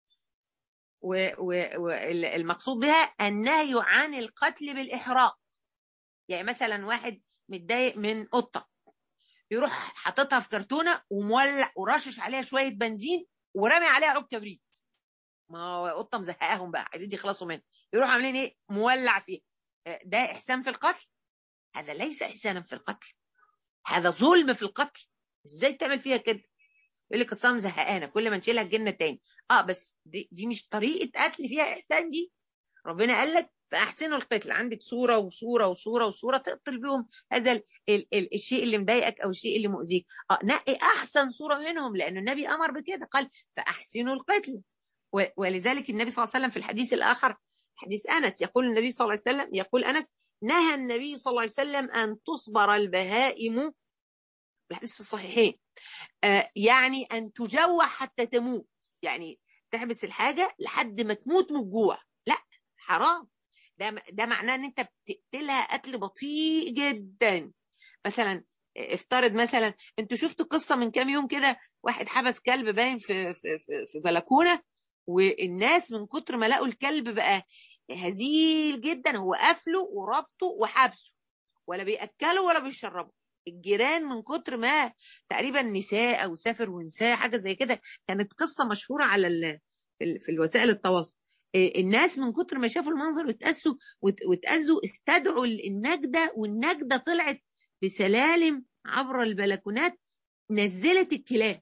والمقصود بها النهي عن القتل بالإحراق. يعني مثلا واحد متضايق من قطة، يروح حاططها في كرتونة ومولع ورشش عليها شوية بنزين ورمي عليها عود كبريت. ما هو قطة مزهقاهم بقى عايزين يخلصوا منها، يروح عاملين ايه؟ مولع فيها. ده إحسان في القتل؟ هذا ليس إحسانا في القتل، هذا ظلم في القتل. ازاي تعمل فيها كده؟ يقول لك اصلا مزهقانه كل ما نشيلها تجينا تاني. اه بس دي, دي مش طريقه قتل فيها احسان. دي ربنا قال لك فاحسنوا القتل، عندك صوره وصوره وصوره وصوره تقتل بيهم هذا ال ال ال الشيء اللي مضايقك او الشيء اللي مؤذيك. اه نقي احسن صوره منهم، لان النبي امر بكده، قال فاحسنوا القتل. ولذلك النبي صلى الله عليه وسلم في الحديث الاخر، حديث انس، يقول النبي صلى الله عليه وسلم، يقول انس نهى النبي صلى الله عليه وسلم ان تصبر البهائم، الحديث في الصحيحين، آه يعني ان تجوع حتى تموت، يعني تحبس الحاجه لحد ما تموت من الجوع، لا حرام. ده ده معناه ان انت بتقتلها قتل بطيء جدا. مثلا افترض مثلا انتوا شفتوا قصه من كام يوم كده، واحد حبس كلب باين في في في, في بلكونه، والناس من كتر ما لقوا الكلب بقى هزيل جدا، هو قافله وربطه وحبسه، ولا بيأكله ولا بيشربه. الجيران من كتر ما تقريبا نساء او سافر ونساء حاجه زي كده، كانت قصه مشهوره على ال في, في الوسائل التواصل. الناس من كتر ما شافوا المنظر واتأسوا واتأذوا استدعوا النجدة، والنجدة طلعت بسلالم عبر البلكونات نزلت الكلاب.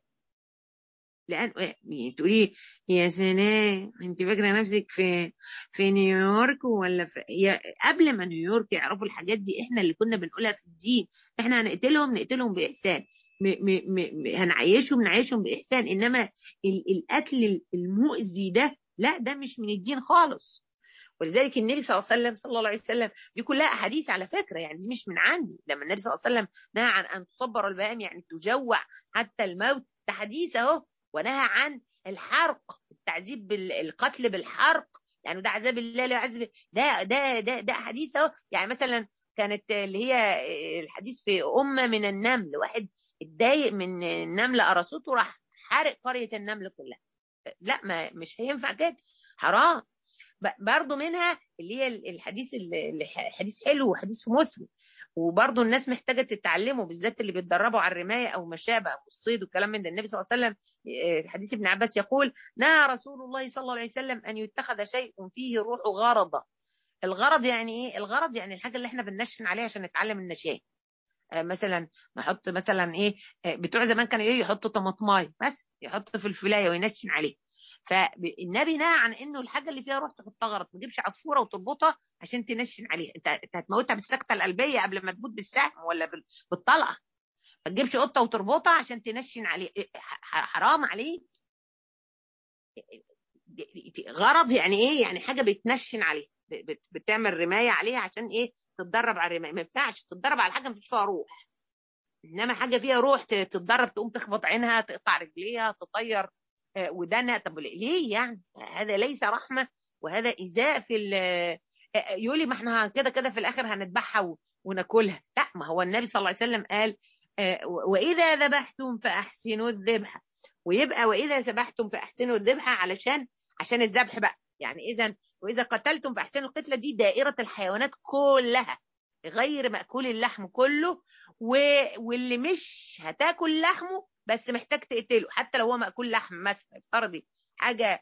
لان تقولي يا سلام انت فاكره نفسك في في نيويورك ولا في يا... قبل ما نيويورك يعرفوا الحاجات دي احنا اللي كنا بنقولها في الدين، احنا هنقتلهم نقتلهم باحسان، م... م... م... هنعيشهم نعيشهم باحسان. انما ال... القتل المؤذي ده لا، ده مش من الدين خالص. ولذلك النبي صلى الله عليه وسلم صلى الله عليه وسلم دي كلها احاديث على فكره، يعني دي مش من عندي. لما النبي صلى الله عليه وسلم نهى عن ان تصبر البهائم يعني تجوع حتى الموت، ده حديث اهو. ونهى عن الحرق، التعذيب بالقتل بالحرق، يعني ده عذاب الله لا يعذب. ده ده ده ده حديث اهو. يعني مثلا كانت اللي هي الحديث في أمة من النمل، واحد اتضايق من النملة قرصته راح حارق قرية النمل كلها. لا، ما مش هينفع كده، حرام. برضو منها اللي هي الحديث اللي حديث حلو وحديث في مسلم، وبرضو الناس محتاجة تتعلمه، بالذات اللي بيتدربوا على الرماية أو ما شابه أو الصيد والكلام من ده. النبي صلى الله عليه وسلم حديث ابن عباس يقول: نهى رسول الله صلى الله عليه وسلم أن يتخذ شيء فيه روح غرضة. الغرض يعني ايه؟ الغرض يعني الحاجه اللي احنا بننشن عليها عشان نتعلم النشان. آه مثلا نحط مثلا ايه، آه بتوع زمان كانوا ايه، يحطوا طماطمايه بس، يحط في الفلايه وينشن عليه. فالنبي نهى عن انه الحاجه اللي فيها روح تحطها غلط. ما تجيبش عصفوره وتربطها عشان تنشن عليها، انت انت هتموتها بالسكته القلبيه قبل ما تموت بالسهم ولا بالطلقه. ما تجيبش قطه وتربطها عشان تنشن عليه، حرام عليك. غرض يعني ايه؟ يعني حاجه بتنشن عليه، بتعمل رمايه عليها عشان ايه؟ تتدرب على الرمايه. ما ينفعش تتدرب على حاجه مفيش فيها روح. انما حاجه فيها روح تتدرب، تقوم تخبط عينها، تقطع رجليها، تطير ودانها. طب ليه يعني؟ هذا ليس رحمه، وهذا ايذاء في يقول لي ما احنا كده كده في الاخر هنذبحها وناكلها. لا، ما هو النبي صلى الله عليه وسلم قال: واذا ذبحتم فاحسنوا الذبح. ويبقى واذا ذبحتم فاحسنوا الذبح علشان عشان الذبح بقى. يعني اذا واذا قتلتم فاحسنوا القتله، دي دائره الحيوانات كلها، غير مأكول اللحم كله، و... واللي مش هتاكل لحمه بس محتاج تقتله، حتى لو هو مأكول لحم. مثلا افترضي حاجه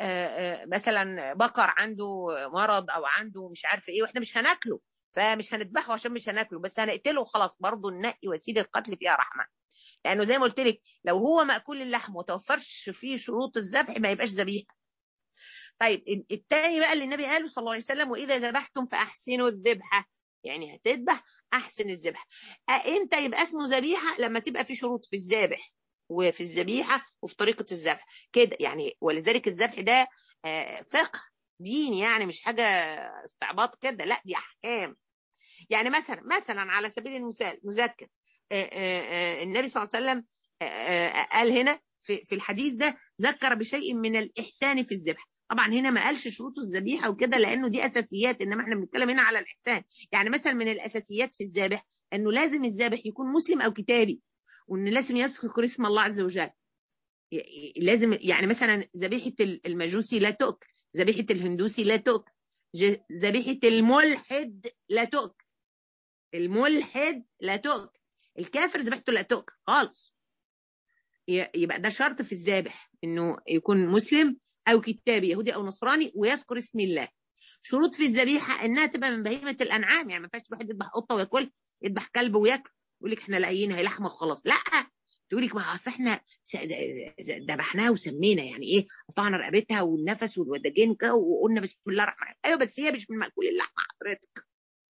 مثلا بقر عنده مرض او عنده مش عارف ايه، واحنا مش هناكله، فمش هنذبحه عشان مش هناكله، بس هنقتله وخلاص. برضه ننقي وسيله القتل فيها رحمه، لانه زي ما قلت لك لو هو مأكول اللحم وتوفرش فيه شروط الذبح ما يبقاش ذبيحه. طيب الثاني بقى اللي النبي قاله صلى الله عليه وسلم: واذا ذبحتم فاحسنوا الذبحه، يعني هتذبح احسن الذبح. امتى يبقى اسمه ذبيحه؟ لما تبقى في شروط في الذابح وفي الذبيحه وفي طريقه الذبح كده يعني. ولذلك الذبح ده فقه دين، يعني مش حاجه استعباط كده، لا دي احكام. يعني مثلا مثلا على سبيل المثال نذكر النبي صلى الله عليه وسلم قال هنا في في الحديث ده، ذكر بشيء من الاحسان في الذبح. طبعا هنا ما قالش شروط الذبيحه وكده لانه دي اساسيات، انما احنا بنتكلم هنا على الاحسان. يعني مثلا من الاساسيات في الذبح انه لازم الذابح يكون مسلم او كتابي، وان لازم يذكر اسم الله عز وجل. لازم يعني مثلا ذبيحه المجوسي لا تؤكل، ذبيحه الهندوسي لا تؤكل، ذبيحه الملحد لا تؤكل، الملحد لا تؤكل، الكافر ذبيحته لا تؤكل خالص. يبقى ده شرط في الذابح انه يكون مسلم او كتابي يهودي او نصراني ويذكر اسم الله. شروط في الذبيحه انها تبقى من بهيمه الانعام، يعني ما ينفعش واحد يذبح قطه وياكل، يذبح كلب وياكل، يقول لك احنا لاقيين هي لحمه وخلاص. لا، تقول لك ما اصل احنا ذبحناها وسمينا، يعني ايه، قطعنا رقبتها والنفس والوداجين وقلنا بسم الله الرحمن الرحيم. ايوه بس هي مش من مأكول اللحمه حضرتك.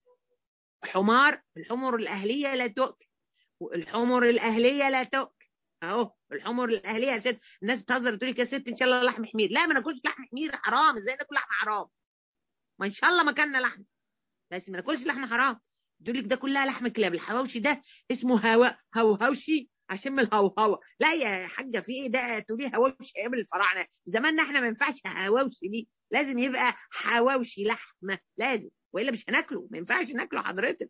حمار، الحمر الاهليه لا تؤكل، الحمر الاهليه لا تؤكل اهو. الحمر الاهليه عشان الناس بتهزر تقول لك يا ست ان شاء الله لحم حمير، لا ما ناكلش لحم حمير، حرام. ازاي ناكل لحم حرام؟ ما ان شاء الله ما كلنا لحم بس ما ناكلش لحم حرام. تقول لك ده كلها لحم كلاب، الحواوشي ده اسمه هوا هوهوشي عشان من الهوهوه. لا يا حاجه في ايه ده؟ تقولي هواوشي ايام الفراعنه، زماننا احنا ما ينفعش هواوشي دي، لازم يبقى حواوشي لحمه لازم، والا مش هناكله، ما ينفعش ناكله حضرتك.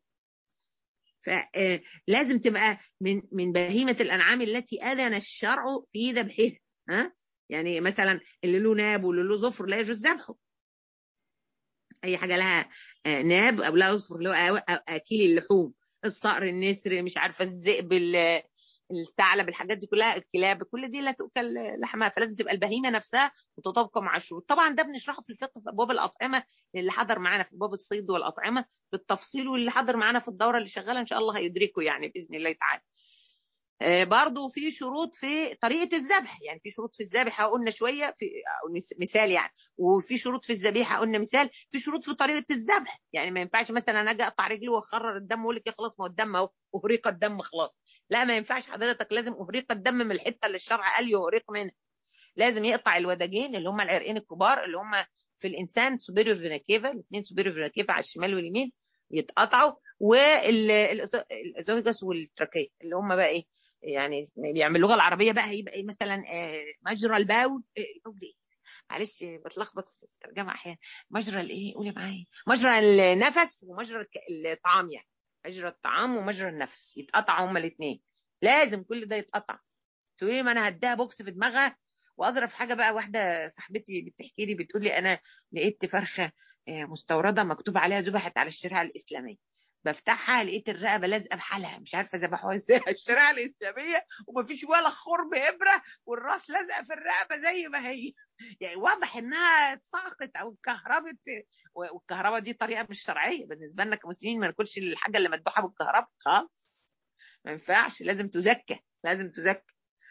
فلازم تبقى من من بهيمه الانعام التي اذن الشرع في ذبحها. ها يعني مثلا اللي له ناب واللي له ظفر لا يجوز ذبحه. اي حاجه لها ناب او لها ظفر اللي هو اكيل اللحوم، الصقر، النسر، مش عارفه الذئب، الثعلب، الحاجات دي كلها، الكلاب، كل دي لا تؤكل لحمها. فلازم تبقى البهيمه نفسها متطابقه مع الشروط. طبعا ده بنشرحه في الفقه في ابواب الاطعمه اللي حضر معانا في ابواب الصيد والاطعمه بالتفصيل، واللي حضر معانا في الدوره اللي شغاله ان شاء الله هيدركوا يعني باذن الله تعالى. آه برضو في شروط في طريقه الذبح، يعني في شروط في الذبيحه قلنا شويه في مثال يعني، وفي شروط في الذبيحه قلنا مثال، في شروط في طريقه الذبح. يعني ما ينفعش مثلا انا اجي اقطع رجلي واخرر الدم واقول لك خلاص ما هو الدم اهو اهريق الدم خلاص. لا ما ينفعش حضرتك، لازم اهريق الدم من الحته اللي الشرع قال يهريق منها. لازم يقطع الوداجين اللي هم العرقين الكبار اللي هم في الانسان سوبيريور فينا كيفا، الاثنين سوبيريور فينا كيفا على الشمال واليمين يتقطعوا، والازوفيجاس والتراكيه اللي هم بقى ايه يعني بيعمل اللغه العربيه بقى هيبقى ايه مثلا مجرى البول، معلش بتلخبط في الترجمه احيانا، مجرى الايه قولي معايا، مجرى النفس ومجرى الطعام، يعني مجرى الطعام ومجرى النفس يتقطعوا هما الاثنين، لازم كل ده يتقطع. تقولي ما انا هديها بوكس في دماغها. واظرف حاجه بقى، واحده صاحبتي بتحكي لي بتقول لي انا لقيت فرخه مستورده مكتوب عليها ذبحت على الشريعه الاسلاميه، بفتحها لقيت الرقبه لازقه بحالها، مش عارفه ذبحوها ازاي على الشريعه الاسلاميه ومفيش ولا خرم ابره والراس لازقه في الرقبه زي ما هي، يعني واضح انها اتساقط او اتكهربت، والكهرباء دي طريقه مش شرعيه بالنسبه لنا كمسلمين، ما ناكلش الحاجه اللي مذبوحه بالكهرباء خالص، ما ينفعش، لازم تزكى، لازم تزكى.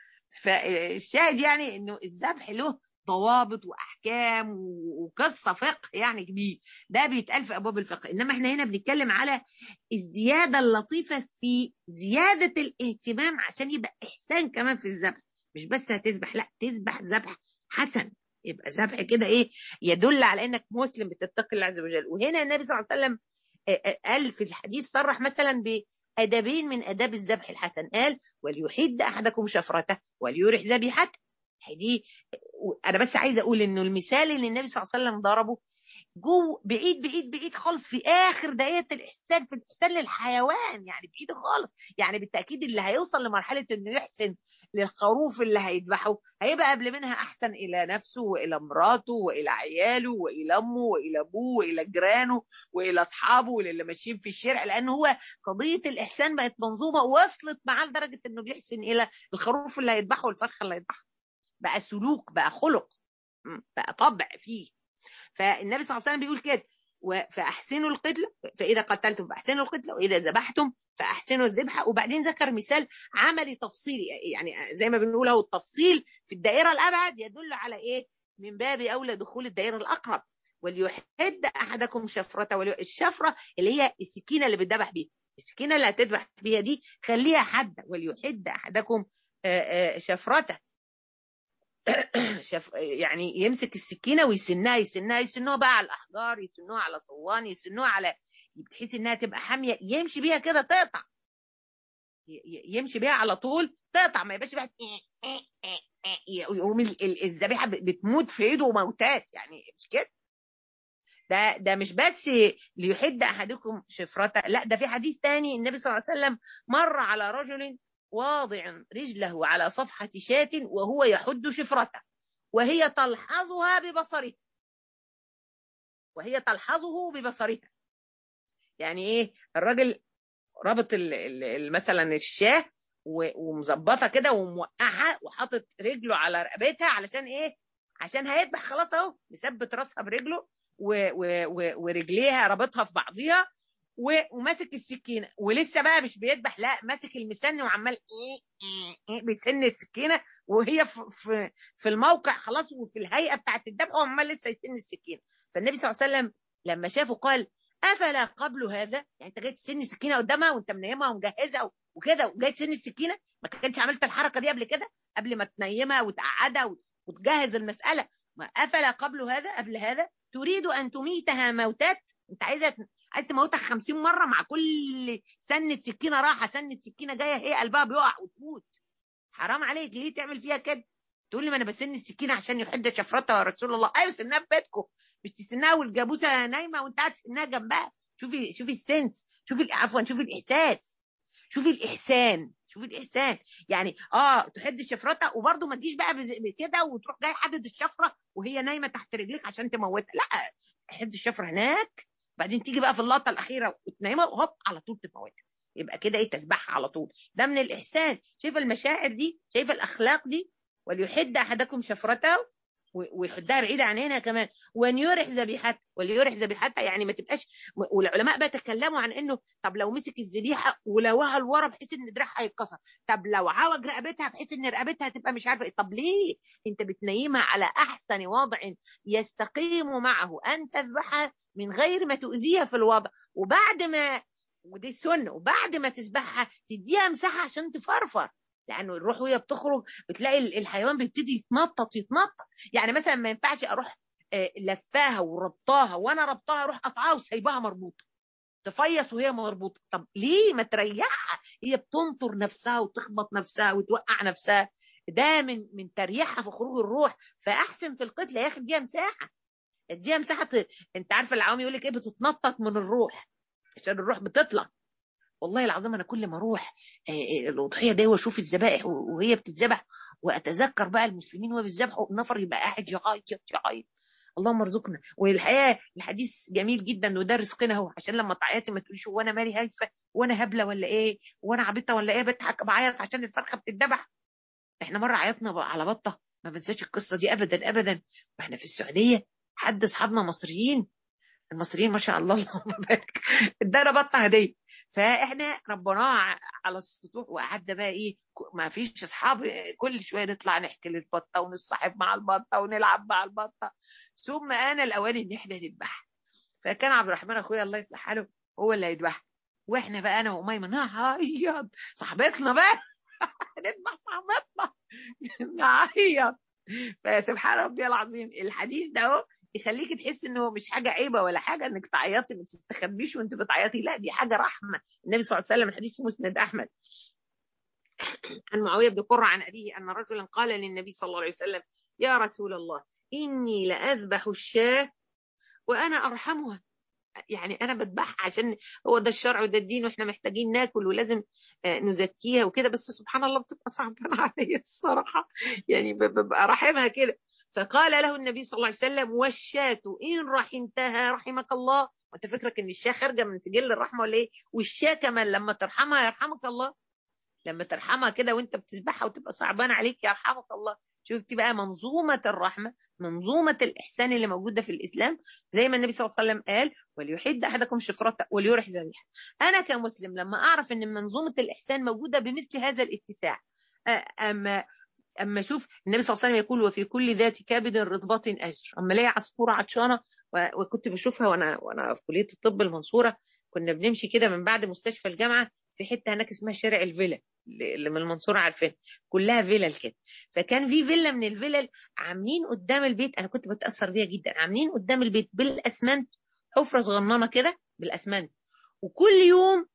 فالشاهد يعني انه الذبح له ضوابط واحكام وقصه فقه يعني كبير، ده بيتقال في ابواب الفقه، انما احنا هنا بنتكلم على الزياده اللطيفه في زياده الاهتمام عشان يبقى احسان كمان في الذبح، مش بس هتذبح، لا تذبح ذبح حسن، يبقى ذبح كده ايه يدل على انك مسلم بتتقي الله عز وجل. وهنا النبي صلى الله عليه وسلم قال في الحديث صرح مثلا بأدبين من أداب الذبح الحسن، قال وليحد أحدكم شفرته وليرح ذبيحته. دي أنا بس عايزة أقول إنه المثال اللي النبي صلى الله عليه وسلم ضربه جو بعيد بعيد بعيد خالص في آخر دقيقة الإحسان، في الإحسان للحيوان، يعني بعيد خالص، يعني بالتأكيد اللي هيوصل لمرحلة إنه يحسن للخروف اللي هيذبحه هيبقى قبل منها أحسن إلى نفسه وإلى مراته وإلى عياله وإلى أمه وإلى أبوه وإلى جيرانه وإلى أصحابه واللي ماشيين في الشارع، لأن هو قضية الإحسان بقت منظومة وصلت معاه لدرجة إنه بيحسن إلى الخروف اللي هيذبحه والفرخة اللي هيذبحها، بقى سلوك، بقى خلق، بقى طبع فيه. فالنبي صلى الله عليه وسلم بيقول كده فأحسنوا القتلة، فإذا قتلتم فأحسنوا القتلة وإذا ذبحتم فأحسنوا الذبحة. وبعدين ذكر مثال عملي تفصيلي، يعني زي ما بنقول اهو التفصيل في الدائرة الأبعد يدل على إيه من باب أولى دخول الدائرة الأقرب. وليحد أحدكم شفرة، الشفرة اللي هي السكينة اللي بتذبح بيها، السكينة اللي هتذبح بيها دي خليها حادة، وليحد أحدكم شفرته شف... يعني يمسك السكينه ويسنها يسنها يسنوها بقى على الاحجار، يسنوها على صوان، يسنوها على بحيث انها تبقى حاميه يمشي بيها كده تقطع، يمشي بيها على طول تقطع، ما يبقاش بقى يقوم الذبيحه بتموت في ايده موتات، يعني مش كده. ده ده مش بس ليحد احدكم شفرته، لا ده في حديث تاني النبي صلى الله عليه وسلم مر على رجل واضع رجله على صفحة شاة وهو يحد شفرته وهي تلحظها ببصرها، وهي تلحظه ببصرها، يعني ايه الراجل رابط مثلا الشاه ومظبطه كده وموقعها وحاطط رجله على رقبتها علشان ايه، عشان هيذبح خلاص اهو، مثبت راسها برجله ورجليها رابطها في بعضيها وماسك السكينه، ولسه بقى مش بيذبح، لا ماسك المسن وعمال ايه ايه ايه بيسن السكينه وهي في في الموقع خلاص وفي الهيئه بتاعت الذبح وعمال لسه يسن السكينه. فالنبي صلى الله عليه وسلم لما شافه قال افلا قبل هذا، يعني انت جاي تسن السكينه قدامها وانت منيمها ومجهزها وكده وجاي تسن السكينه، ما كانش عملت الحركه دي قبل كده قبل ما تنيمها وتقعدها وتجهز المساله، ما افلا قبل هذا قبل هذا تريد ان تميتها موتات، انت عايزه عايز تموتها خمسين مره مع كل سنه سكينه راحه سنه سكينه جايه هي قلبها بيقع وتموت، حرام عليك ليه تعمل فيها كده؟ تقول لي ما انا بسن السكينه عشان يحد شفرتها يا رسول الله، ايوه سنها في بيتكم مش تسنها والجاموسه نايمه وانت قاعد تسنها جنبها. شوفي شوفي السنس، شوفي عفوا شوفي الاحساس، شوفي الاحسان، شوفي الاحسان، يعني اه تحد شفرتها وبرده ما تجيش بقى بكده وتروح جاي حدد الشفره وهي نايمه تحت رجليك عشان تموتها، لا حد الشفره هناك بعدين تيجي بقى في اللقطه الاخيره وتنيمها وهوب على طول تموتها، يبقى كده ايه تسبحها على طول، ده من الاحسان. شايفه المشاعر دي، شايفه الاخلاق دي، وليحد احدكم شفرته ويحدها بعيدة عن هنا كمان، وان يرح ذبيحته، وليرح ذبيحته يعني ما تبقاش. والعلماء بقى تكلموا عن انه طب لو مسك الذبيحه ولوها لورا بحيث ان دراعها هيتكسر، طب لو عوج رقبتها بحيث ان رقبتها تبقى مش عارفه، طب ليه انت بتنيمها على احسن وضع يستقيم معه ان تذبحها من غير ما تؤذيها في الوضع، وبعد ما ودي السنه وبعد ما تذبحها تديها مساحه عشان تفرفر، لانه الروح وهي بتخرج بتلاقي الحيوان بيبتدي يتنطط يتنطط، يعني مثلا ما ينفعش اروح لفاها وربطاها وانا ربطاها اروح قطعها وسايباها مربوطه تفيص وهي مربوطه. طب ليه ما تريحها؟ هي بتنطر نفسها وتخبط نفسها وتوقع نفسها، ده من من تريحها في خروج الروح. فاحسن في القتل يا اخي اديها مساحه، اديها مساحه ت... انت عارفه العوام يقول لك ايه؟ بتتنطط من الروح عشان الروح بتطلع. والله العظيم انا كل ما اروح الاضحيه دي واشوف الذبائح وهي بتتذبح واتذكر بقى المسلمين وهو بيذبحوا، النفر يبقى قاعد يعيط يعيط. اللهم ارزقنا. والحقيقه الحديث جميل جدا وده رزقنا اهو، عشان لما تعيطي ما تقوليش وانا مالي هايفه وانا هبله ولا ايه وانا عبيطه ولا ايه بضحك بعيط عشان الفرخه بتتذبح. احنا مره عيطنا بقى على بطه، ما بنساش القصه دي ابدا ابدا، واحنا في السعوديه. حد اصحابنا مصريين، المصريين ما شاء الله اللهم بارك، ادانا بطه هديه. فاحنا ربناها على السطوح وقعدنا بقى ايه، ما فيش اصحاب، كل شويه نطلع نحكي للبطه ونصاحب مع البطه ونلعب مع البطه. ثم انا الاوان ان احنا نذبح، فكان عبد الرحمن اخويا الله يصلح حاله هو اللي هيذبح، واحنا بقى انا واميمه نعيط صاحبتنا بقى نذبح صاحبتنا نعيط. فسبحان ربي العظيم الحديث ده اهو يخليك تحس انه مش حاجه عيبه ولا حاجه انك تعيطي، ما تستخبيش وانت بتعيطي، لا دي حاجه رحمه. النبي صلى الله عليه وسلم الحديث مسند احمد عن معاويه بن قرة عن ابيه ان رجلا قال للنبي صلى الله عليه وسلم يا رسول الله اني لاذبح الشاة وانا ارحمها، يعني انا بذبحها عشان هو ده الشرع وده الدين واحنا محتاجين ناكل ولازم نزكيها وكده، بس سبحان الله بتبقى صعبانه عليا الصراحه، يعني ببقى رحمها كده. فقال له النبي صلى الله عليه وسلم والشاة ان رحمتها رحمك الله. وانت فكرك ان الشاة خارجه من سجل الرحمه ولا ايه؟ والشاة كمان لما ترحمها يرحمك الله، لما ترحمها كده وانت بتذبحها وتبقى صعبان عليك يرحمك الله. شفتي بقى منظومة الرحمة، منظومة الإحسان اللي موجودة في الإسلام، زي ما النبي صلى الله عليه وسلم قال وليحد أحدكم شفرته وليرح ذبيحه. أنا كمسلم لما أعرف أن منظومة الإحسان موجودة بمثل هذا الاتساع، أما أما شوف النبي صلى الله عليه وسلم يقول وفي كل ذات كبد رطبة أجر. أما ليا عصفورة عطشانة وكنت بشوفها وأنا وأنا في كلية الطب المنصورة، كنا بنمشي كده من بعد مستشفى الجامعة في حتة هناك اسمها شارع الفيلا اللي من المنصورة عارفين، كلها فيلل كده. فكان في فيلا من الفيلل عاملين قدام البيت، أنا كنت بتأثر بيها جدا، عاملين قدام البيت بالأسمنت حفرة صغننة كده بالأسمنت، وكل يوم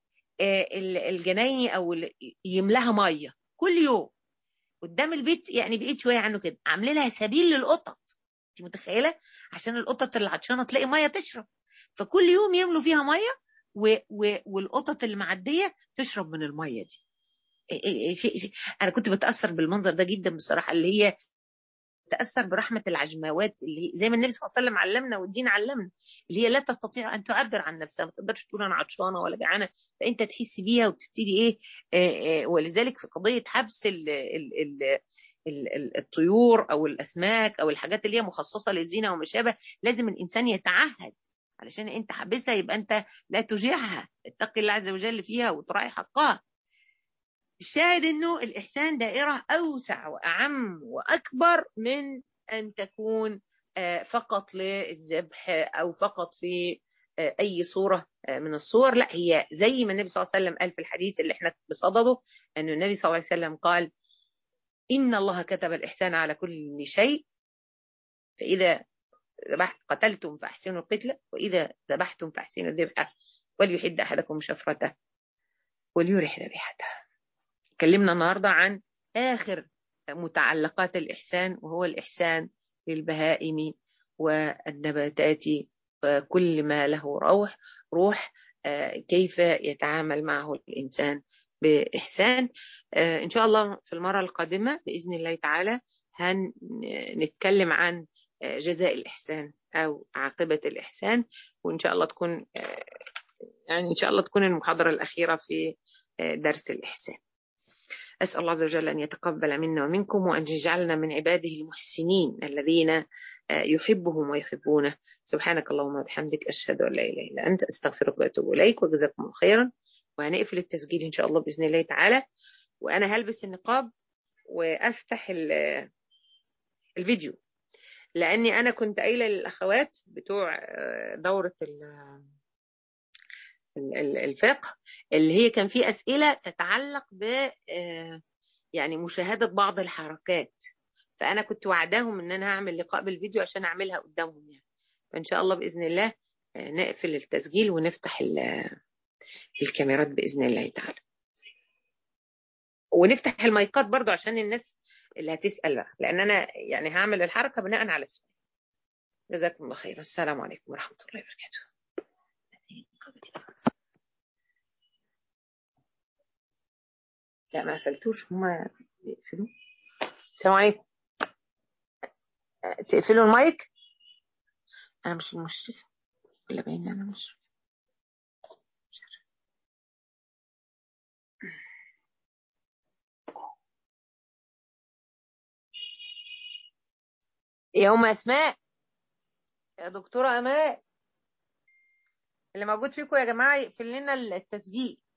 الجنايني أو يملاها مية كل يوم قدام البيت، يعني بعيد شويه عنه كده، عاملين لها سبيل للقطط. انت متخيله؟ عشان القطط اللي عطشانه تلاقي ميه تشرب، فكل يوم يملوا فيها ميه و... و... والقطط اللي معديه تشرب من الميه دي. إيه إيه شيء شيء انا كنت بتاثر بالمنظر ده جدا بصراحه، اللي هي تاثر برحمه العجماوات اللي زي ما النبي صلى الله عليه وسلم علمنا والدين علمنا، اللي هي لا تستطيع ان تعبر عن نفسها، ما تقدرش تقول انا عطشانه ولا جعانه، فانت تحس بيها وتبتدي ايه. آآ آآ ولذلك في قضيه حبس ال ال ال ال الطيور او الاسماك او الحاجات اللي هي مخصصه للزينه وما شابه، لازم الانسان يتعهد، علشان انت حبسها يبقى انت لا تجيعها، اتقي الله عز وجل فيها وتراعي حقها. الشاهد انه الاحسان دائره اوسع واعم واكبر من ان تكون فقط للذبح او فقط في اي صوره من الصور، لا هي زي ما النبي صلى الله عليه وسلم قال في الحديث اللي احنا بصدده، ان النبي صلى الله عليه وسلم قال ان الله كتب الاحسان على كل شيء، فاذا قتلتم فاحسنوا القتله واذا ذبحتم فاحسنوا الذبحه وليحد احدكم شفرته وليرح ذبيحته. اتكلمنا النهاردة عن آخر متعلقات الإحسان، وهو الإحسان للبهائم والنباتات وكل ما له روح روح كيف يتعامل معه الإنسان بإحسان. إن شاء الله في المرة القادمة بإذن الله تعالى هنتكلم عن جزاء الإحسان أو عاقبة الإحسان، وإن شاء الله تكون يعني إن شاء الله تكون المحاضرة الأخيرة في درس الإحسان. أسأل الله عز وجل أن يتقبل منا ومنكم وأن يجعلنا من عباده المحسنين الذين يحبهم ويحبونه. سبحانك اللهم وبحمدك أشهد أن لا إله إلا أنت أستغفرك وأتوب إليك وجزاكم خيرا. وهنقفل التسجيل إن شاء الله بإذن الله تعالى، وأنا هلبس النقاب وأفتح الفيديو، لأني أنا كنت قايلة للأخوات بتوع دورة الفقه اللي هي كان في أسئلة تتعلق ب يعني مشاهدة بعض الحركات، فانا كنت وعداهم ان انا هعمل لقاء بالفيديو عشان اعملها قدامهم يعني. فان شاء الله باذن الله نقفل التسجيل ونفتح الكاميرات باذن الله تعالى، ونفتح المايكات برضو عشان الناس اللي هتسال بقى، لان انا يعني هعمل الحركه بناء على السؤال. جزاكم الله خير. السلام عليكم ورحمه الله وبركاته. لا ما قفلتوش، هما بيقفلوا. السلام عليكم. تقفلوا المايك. انا مش المشرفه ولا باين انا مش يا ام اسماء، يا دكتوره امال، اللي موجود فيكم يا جماعه يقفل لنا التسجيل.